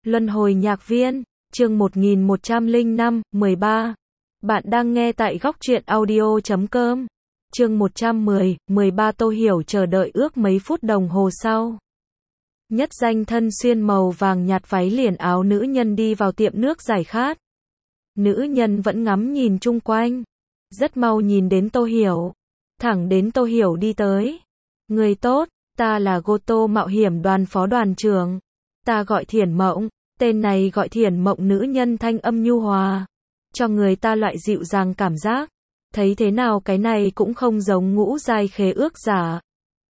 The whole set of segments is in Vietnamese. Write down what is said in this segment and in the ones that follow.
Luân hồi nhạc viên, chương 1105, 13. Bạn đang nghe tại góc truyện audio.com. Chương 110, 13 Tô Hiểu chờ đợi ước mấy phút đồng hồ sau. Nhất danh thân xuyên màu vàng nhạt váy liền áo nữ nhân đi vào tiệm nước giải khát. Nữ nhân vẫn ngắm nhìn chung quanh. Rất mau nhìn đến Tô Hiểu. Thẳng đến Tô Hiểu đi tới. Người tốt, ta là Goto mạo hiểm đoàn phó đoàn trưởng. Ta gọi Thiển Mộng. Tên này gọi Thiển Mộng, nữ nhân thanh âm nhu hòa. Cho người ta loại dịu dàng cảm giác. Thấy thế nào cái này cũng không giống ngũ giai khế ước giả.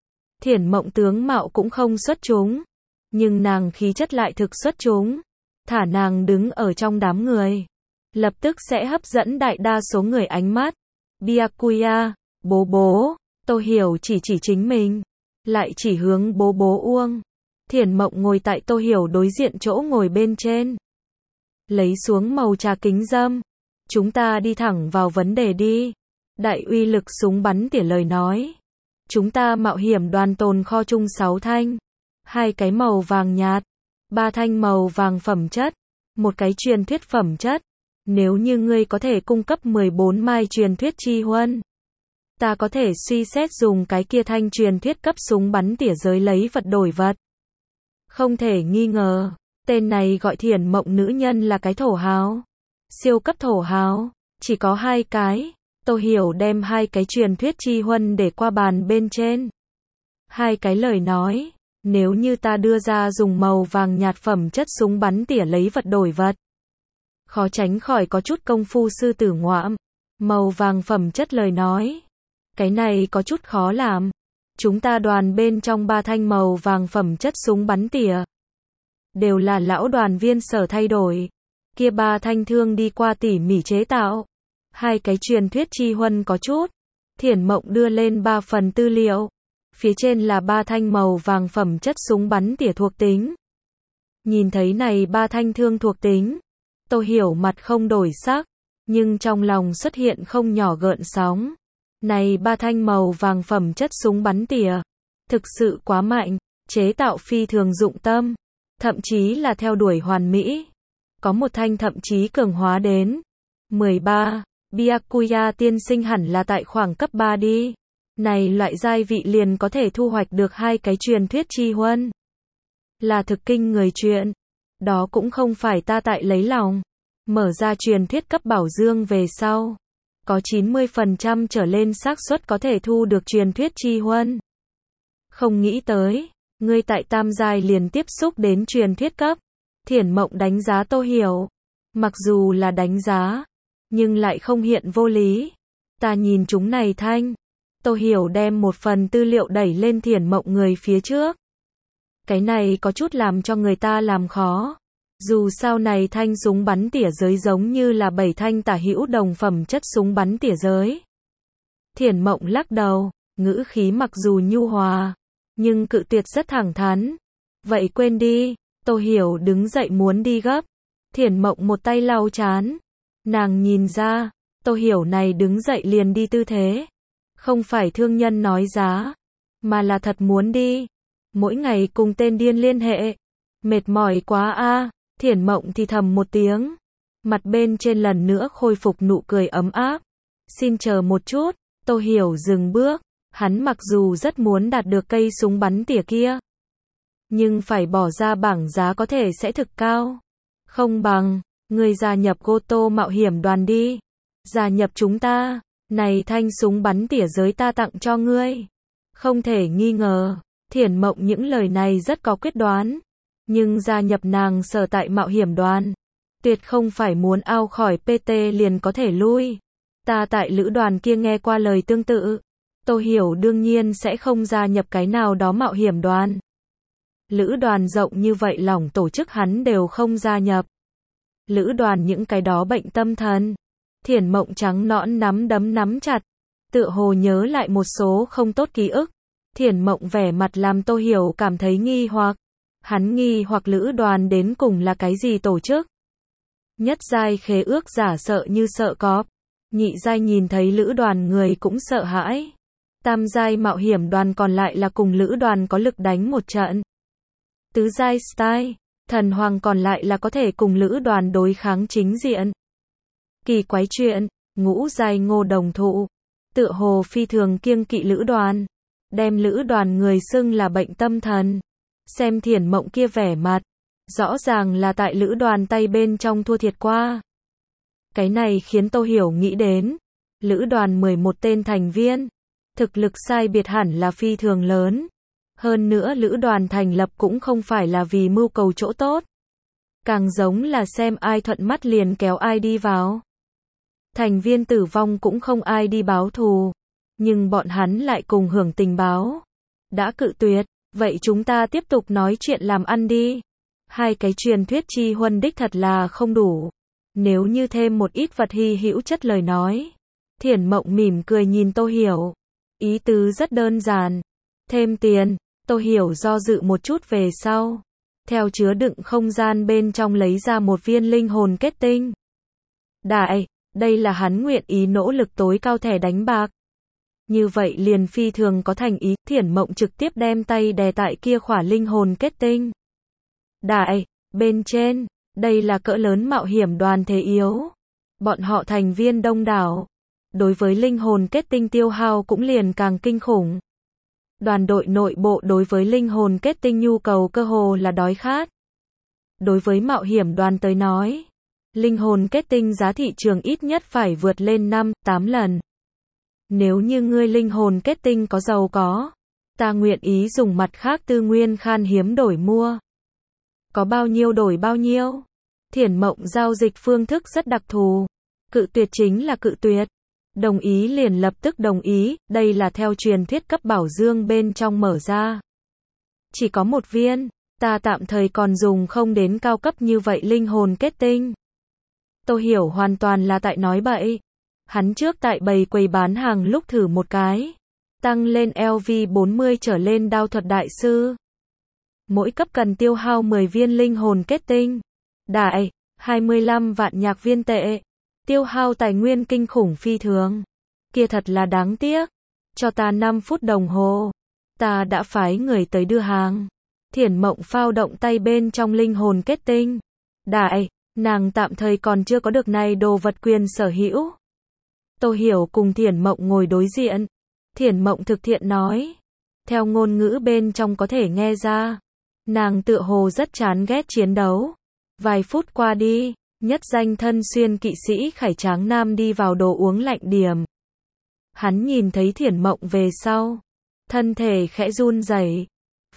Thiển Mộng tướng mạo cũng không xuất chúng. Nhưng nàng khí chất lại thực xuất chúng. Thả nàng đứng ở trong đám người. Lập tức sẽ hấp dẫn đại đa số người ánh mắt. Byakuya, bố bố. Tô Hiểu chỉ chính mình. Lại chỉ hướng bố bố Uông. Thiển Mộng ngồi tại Tô Hiểu đối diện chỗ ngồi bên trên. Lấy xuống màu trà kính dâm. Chúng ta đi thẳng vào vấn đề đi. Đại uy lực súng bắn tỉa lời nói. Chúng ta mạo hiểm đoàn tồn kho chung 6 thanh. 2 cái màu vàng nhạt. 3 thanh màu vàng phẩm chất. 1 cái truyền thuyết phẩm chất. Nếu như ngươi có thể cung cấp 14 mai truyền thuyết chi huân. Ta có thể suy xét dùng cái kia thanh truyền thuyết cấp súng bắn tỉa giới lấy vật đổi vật. Không thể nghi ngờ, tên này gọi Thiển Mộng nữ nhân là cái thổ hào. Siêu cấp thổ hào, chỉ có 2 cái. Tô Hiểu đem 2 cái truyền thuyết chi huân để qua bàn bên trên. 2 cái lời nói, nếu như ta đưa ra dùng màu vàng nhạt phẩm chất súng bắn tỉa lấy vật đổi vật. Khó tránh khỏi có chút công phu sư tử ngoạm. Màu vàng phẩm chất lời nói. Cái này có chút khó làm. Chúng ta đoàn bên trong 3 thanh màu vàng phẩm chất súng bắn tỉa. Đều là lão đoàn viên sở thay đổi. Kia 3 thanh thương đi qua tỉ mỉ chế tạo. 2 cái truyền thuyết chi huân có chút. Thiển Mộng đưa lên 3 phần tư liệu. Phía trên là 3 thanh màu vàng phẩm chất súng bắn tỉa thuộc tính. Nhìn thấy này 3 thanh thương thuộc tính. Tô Hiểu mặt không đổi sắc. Nhưng trong lòng xuất hiện không nhỏ gợn sóng. Này 3 thanh màu vàng phẩm chất súng bắn tỉa. Thực sự quá mạnh. Chế tạo phi thường dụng tâm. Thậm chí là theo đuổi hoàn mỹ. Có một thanh thậm chí cường hóa đến 13. Byakuya tiên sinh hẳn là tại khoảng cấp 3 đi. Này loại giai vị liền có thể thu hoạch được 2 cái truyền thuyết chi huân. Là thực kinh người chuyện. Đó cũng không phải ta tại lấy lòng. Mở ra truyền thuyết cấp bảo dương về sau. Có 90% trở lên xác suất có thể thu được truyền thuyết chi huân. Không nghĩ tới, ngươi tại tam giai liền tiếp xúc đến truyền thuyết cấp. Thiển Mộng đánh giá Tô Hiểu. Mặc dù là đánh giá, nhưng lại không hiện vô lý. Ta nhìn chúng này thanh. Tô Hiểu đem một phần tư liệu đẩy lên Thiển Mộng người phía trước. Cái này có chút làm cho người ta làm khó. Dù sao này thanh súng bắn tỉa giới giống như là 7 thanh tả hữu đồng phẩm chất súng bắn tỉa giới. Thiển Mộng lắc đầu, ngữ khí mặc dù nhu hòa, nhưng cự tuyệt rất thẳng thắn. Vậy quên đi. Tô Hiểu đứng dậy muốn đi gấp. Thiển Mộng một tay lau chán. Nàng nhìn ra, Tô Hiểu này đứng dậy liền đi tư thế. Không phải thương nhân nói giá, mà là thật muốn đi. Mỗi ngày cùng tên điên liên hệ. Mệt mỏi quá a. Thiển Mộng thì thầm một tiếng. Mặt bên trên lần nữa khôi phục nụ cười ấm áp. Xin chờ một chút. Tô Hiểu dừng bước. Hắn mặc dù rất muốn đạt được cây súng bắn tỉa kia. Nhưng phải bỏ ra bảng giá có thể sẽ thực cao. Không bằng, người gia nhập Goto mạo hiểm đoàn đi. Gia nhập chúng ta. Này thanh súng bắn tỉa giới ta tặng cho ngươi. Không thể nghi ngờ. Thiển Mộng những lời này rất có quyết đoán. Nhưng gia nhập nàng sở tại mạo hiểm đoàn. Tuyệt không phải muốn ao khỏi PT liền có thể lui. Ta tại lữ đoàn kia nghe qua lời tương tự. Tô Hiểu đương nhiên sẽ không gia nhập cái nào đó mạo hiểm đoàn. Lữ đoàn rộng như vậy lỏng tổ chức hắn đều không gia nhập. Lữ đoàn những cái đó bệnh tâm thần. Thiển Mộng trắng nõn nắm đấm nắm chặt. Tựa hồ nhớ lại một số không tốt ký ức. Thiển Mộng vẻ mặt làm Tô Hiểu cảm thấy nghi hoặc. Hắn nghi hoặc lữ đoàn đến cùng là cái gì tổ chức. Nhất giai khế ước giả sợ như sợ cọp. Nhị giai nhìn thấy lữ đoàn người cũng sợ hãi. Tam giai mạo hiểm đoàn còn lại là cùng lữ đoàn có lực đánh một trận. Tứ giai style. thần hoàng còn lại là có thể cùng Lữ Đoàn đối kháng chính diện. Kỳ quái chuyện, ngũ giai Ngô Đồng Thụ, tựa hồ phi thường kiêng kỵ Lữ Đoàn, đem Lữ Đoàn người xưng là bệnh tâm thần. Xem Thiển Mộng kia vẻ mặt, rõ ràng là tại Lữ Đoàn tay bên trong thua thiệt qua. Cái này khiến Tô Hiểu nghĩ đến, Lữ Đoàn 11 tên thành viên, thực lực sai biệt hẳn là phi thường lớn. Hơn nữa Lữ Đoàn thành lập cũng không phải là vì mưu cầu chỗ tốt, càng giống là xem ai thuận mắt liền kéo ai đi vào. Thành viên tử vong cũng không ai đi báo thù, nhưng bọn hắn lại cùng hưởng tình báo. Đã cự tuyệt, vậy chúng ta tiếp tục nói chuyện làm ăn đi. Hai cái truyền thuyết chi huân đích thật là không đủ. Nếu như thêm một ít vật hy hữu chất lời nói. Thiển Mộng mỉm cười nhìn Tô Hiểu. Ý tứ rất đơn giản. Thêm tiền. Tô Hiểu do dự một chút về sau. Theo chứa đựng không gian bên trong lấy ra một viên linh hồn kết tinh. Đại, đây là hắn nguyện ý nỗ lực tối cao thẻ đánh bạc. Như vậy liền phi thường có thành ý. Thiển Mộng trực tiếp đem tay đè tại kia khỏa linh hồn kết tinh. Đại, bên trên, đây là cỡ lớn mạo hiểm đoàn thế yếu. Bọn họ thành viên đông đảo. Đối với linh hồn kết tinh tiêu hao cũng liền càng kinh khủng. Đoàn đội nội bộ đối với linh hồn kết tinh nhu cầu cơ hồ là đói khát. Đối với mạo hiểm đoàn tới nói, linh hồn kết tinh giá thị trường ít nhất phải vượt lên 5-8 lần. Nếu như ngươi linh hồn kết tinh có giàu có, ta nguyện ý dùng mặt khác tư nguyên khan hiếm đổi mua. Có bao nhiêu đổi bao nhiêu. Thiển Mộng giao dịch phương thức rất đặc thù. Cự tuyệt chính là cự tuyệt. Đồng ý liền lập tức đồng ý, đây là theo truyền thuyết cấp bảo dương bên trong mở ra. Chỉ có một viên, ta tạm thời còn dùng không đến cao cấp như vậy linh hồn kết tinh. Tô Hiểu hoàn toàn là tại nói bậy. Hắn trước tại bầy quầy bán hàng lúc thử một cái. Tăng lên LV40 trở lên đao thuật đại sư. Mỗi cấp cần tiêu hao 10 viên linh hồn kết tinh. Đại, 25 vạn nhạc viên tệ. Tiêu hao tài nguyên kinh khủng phi thường. Kia thật là đáng tiếc. Cho ta 5 phút đồng hồ. Ta đã phái người tới đưa hàng. Thiển Mộng phao động tay bên trong linh hồn kết tinh. Đại, nàng tạm thời còn chưa có được này đồ vật quyền sở hữu. Tô Hiểu cùng Thiển Mộng ngồi đối diện. Thiển Mộng thực thiện nói. Theo ngôn ngữ bên trong có thể nghe ra. Nàng tựa hồ rất chán ghét chiến đấu. Vài phút qua đi, nhất danh thân xuyên kỵ sĩ khải tráng nam đi vào đồ uống lạnh điểm. Hắn nhìn thấy Thiển Mộng về sau. Thân thể khẽ run rẩy.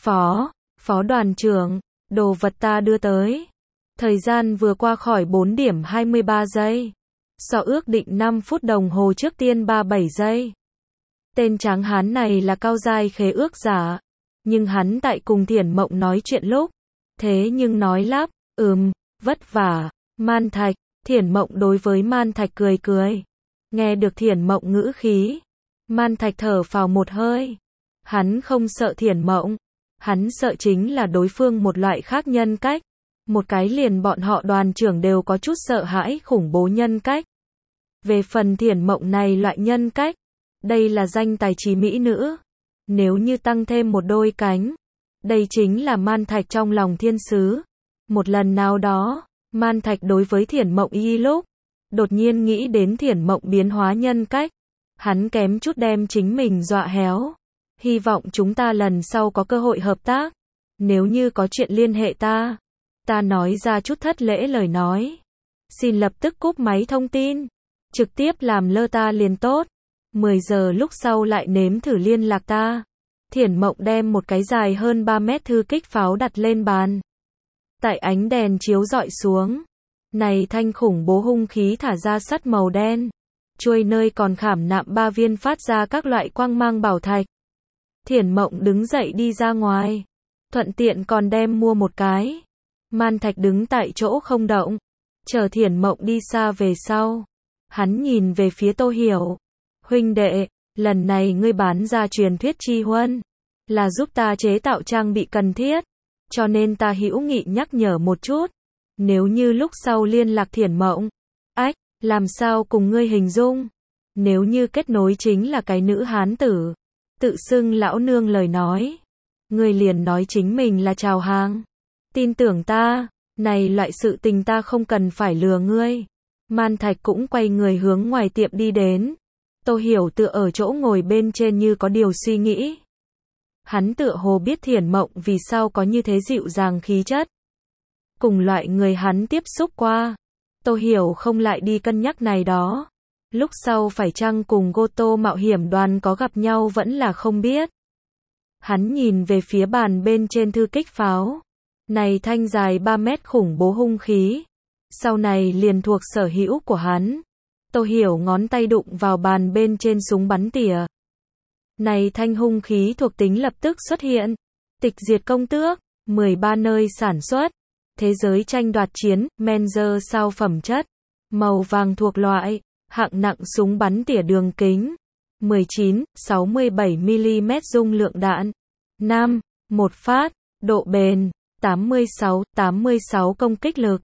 Phó đoàn trưởng, đồ vật ta đưa tới. Thời gian vừa qua khỏi 4 điểm 23 giây. So ước định 5 phút đồng hồ trước tiên 37 giây. Tên tráng hán này là cao giai khế ước giả. Nhưng hắn tại cùng Thiển Mộng nói chuyện lúc. Thế nhưng nói lắp, vất vả. Man Thạch, Thiển Mộng đối với Man Thạch cười cười. Nghe được Thiển Mộng ngữ khí. Man Thạch thở phào một hơi. Hắn không sợ Thiển Mộng. Hắn sợ chính là đối phương một loại khác nhân cách. Một cái liền bọn họ đoàn trưởng đều có chút sợ hãi khủng bố nhân cách. Về phần Thiển Mộng này loại nhân cách. Đây là danh tài trí mỹ nữ. Nếu như tăng thêm một đôi cánh. Đây chính là Man Thạch trong lòng thiên sứ. Một lần nào đó, Man Thạch đối với Thiển Mộng y lúc. Đột nhiên nghĩ đến Thiển Mộng biến hóa nhân cách. Hắn kém chút đem chính mình dọa héo. Hy vọng chúng ta lần sau có cơ hội hợp tác. Nếu như có chuyện liên hệ ta. Ta nói ra chút thất lễ lời nói. Xin lập tức cúp máy thông tin. Trực tiếp làm lơ ta liền tốt. 10 giờ lúc sau lại nếm thử liên lạc ta. Thiển Mộng đem một cái dài hơn 3 mét thư kích pháo đặt lên bàn. Tại ánh đèn chiếu rọi xuống. Này thanh khủng bố hung khí thả ra sắt màu đen. Chuôi nơi còn khảm nạm 3 viên phát ra các loại quang mang bảo thạch. Thiển Mộng đứng dậy đi ra ngoài. Thuận tiện còn đem mua một cái. Man Thạch đứng tại chỗ không động. Chờ Thiển Mộng đi xa về sau. Hắn nhìn về phía Tô Hiểu. Huynh đệ, lần này ngươi bán ra truyền thuyết chi huân. Là giúp ta chế tạo trang bị cần thiết. Cho nên ta hữu nghị nhắc nhở một chút. Nếu như lúc sau liên lạc Thiển Mộng. Làm sao cùng ngươi hình dung? Nếu như kết nối chính là cái nữ hán tử. Tự xưng lão nương lời nói. Ngươi liền nói chính mình là chào hàng. Tin tưởng ta, này loại sự tình ta không cần phải lừa ngươi. Man Thạch cũng quay người hướng ngoài tiệm đi đến. Tô Hiểu tựa ở chỗ ngồi bên trên như có điều suy nghĩ. Hắn tựa hồ biết Thiển Mộng vì sao có như thế dịu dàng khí chất. Cùng loại người hắn tiếp xúc qua. Tô Hiểu không lại đi cân nhắc này đó. Lúc sau phải chăng cùng Goto mạo hiểm đoàn có gặp nhau vẫn là không biết. Hắn nhìn về phía bàn bên trên thư kích pháo. Này thanh dài 3 mét khủng bố hung khí. Sau này liền thuộc sở hữu của hắn. Tô Hiểu ngón tay đụng vào bàn bên trên súng bắn tỉa. Này thanh hung khí thuộc tính lập tức xuất hiện. Tịch diệt công tước, 13 nơi sản xuất. Thế giới tranh đoạt chiến, Menzer sao phẩm chất. Màu vàng thuộc loại, hạng nặng súng bắn tỉa đường kính. 19, 67mm dung lượng đạn. 5, 1 phát, độ bền. 86 công kích lực.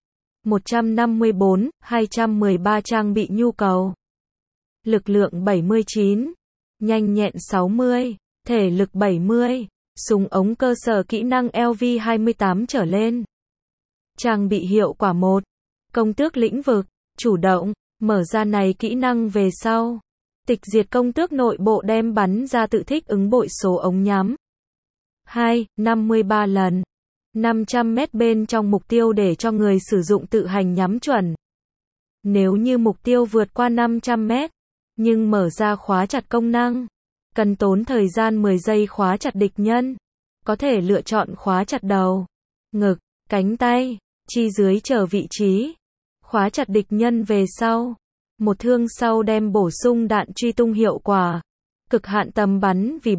154, 213 trang bị nhu cầu. Lực lượng 79. Nhanh nhẹn 60. Thể lực 70. Súng ống cơ sở kỹ năng LV28 trở lên. Trang bị hiệu quả 1. Công tước lĩnh vực. Chủ động. Mở ra này kỹ năng về sau. Tịch diệt công tước nội bộ đem bắn ra tự thích ứng bội số ống nhắm. 2. 53 lần. 500 mét bên trong mục tiêu để cho người sử dụng tự hành nhắm chuẩn. Nếu như mục tiêu vượt qua 500 mét, nhưng mở ra khóa chặt công năng, cần tốn thời gian 10 giây khóa chặt địch nhân. Có thể lựa chọn khóa chặt đầu, ngực, cánh tay, chi dưới chờ vị trí. Khóa chặt địch nhân về sau. Một thương sau đem bổ sung đạn truy tung hiệu quả. Cực hạn tầm bắn vì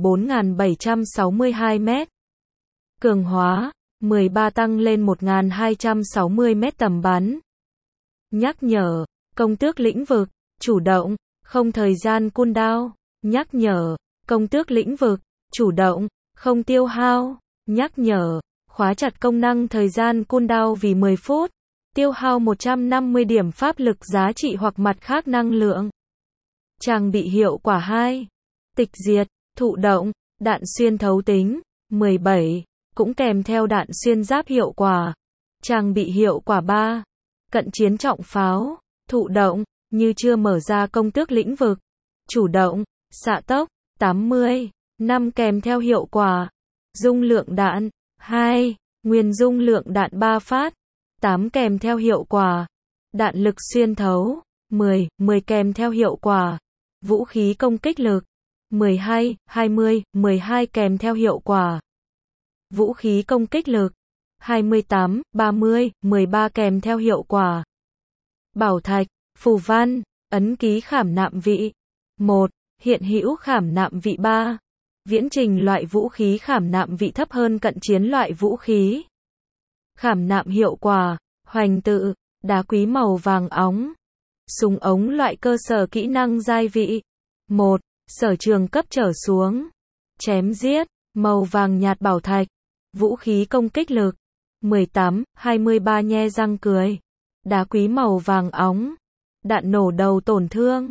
4.762 mét. Cường hóa. 13 tăng lên 1260 mét tầm bắn. Nhắc nhở, công tước lĩnh vực, chủ động, không thời gian cooldown. Nhắc nhở, công tước lĩnh vực, chủ động, không tiêu hao. Nhắc nhở, khóa chặt công năng thời gian cooldown vì 10 phút. Tiêu hao 150 điểm pháp lực giá trị hoặc mặt khác năng lượng. Trang bị hiệu quả 2. Tịch diệt, thụ động, đạn xuyên thấu tính, 17. Cũng kèm theo đạn xuyên giáp hiệu quả. Trang bị hiệu quả 3. Cận chiến trọng pháo, thụ động, như chưa mở ra công tước lĩnh vực. Chủ động, xạ tốc, 80. 5 kèm theo hiệu quả. Dung lượng đạn, 2. Nguyên dung lượng đạn 3 phát. 8 kèm theo hiệu quả. Đạn lực xuyên thấu, 10 kèm theo hiệu quả. Vũ khí công kích lực, 12, 20, 12 kèm theo hiệu quả. Vũ khí công kích lực, 28, 30, 13 kèm theo hiệu quả. Bảo thạch, phù văn, ấn ký khảm nạm vị. 1. Hiện hữu khảm nạm vị 3. Viễn trình loại vũ khí khảm nạm vị thấp hơn cận chiến loại vũ khí. Khảm nạm hiệu quả, hoành tự, đá quý màu vàng óng. Súng ống loại cơ sở kỹ năng giai vị. 1. Sở trường cấp trở xuống. Chém giết, màu vàng nhạt bảo thạch. Vũ khí công kích lực. 18, 23 nhe răng cười. Đá quý màu vàng óng. Đạn nổ đầu tổn thương.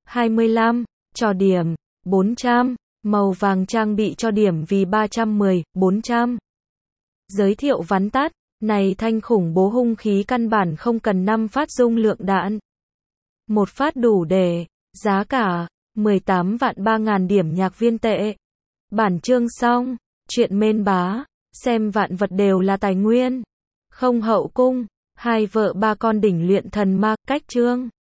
25, cho điểm. 400, màu vàng trang bị cho điểm vì 310, 400. Giới thiệu vắn tắt. Này thanh khủng bố hung khí căn bản không cần 5 phát dung lượng đạn. Một phát đủ để. Giá cả 18 vạn 3.000 điểm nhạc viên tệ. Bản chương xong. Chuyện mên bá. Xem vạn vật đều là tài nguyên. Không hậu cung. Hai vợ ba con đỉnh luyện thần ma. Cách chương.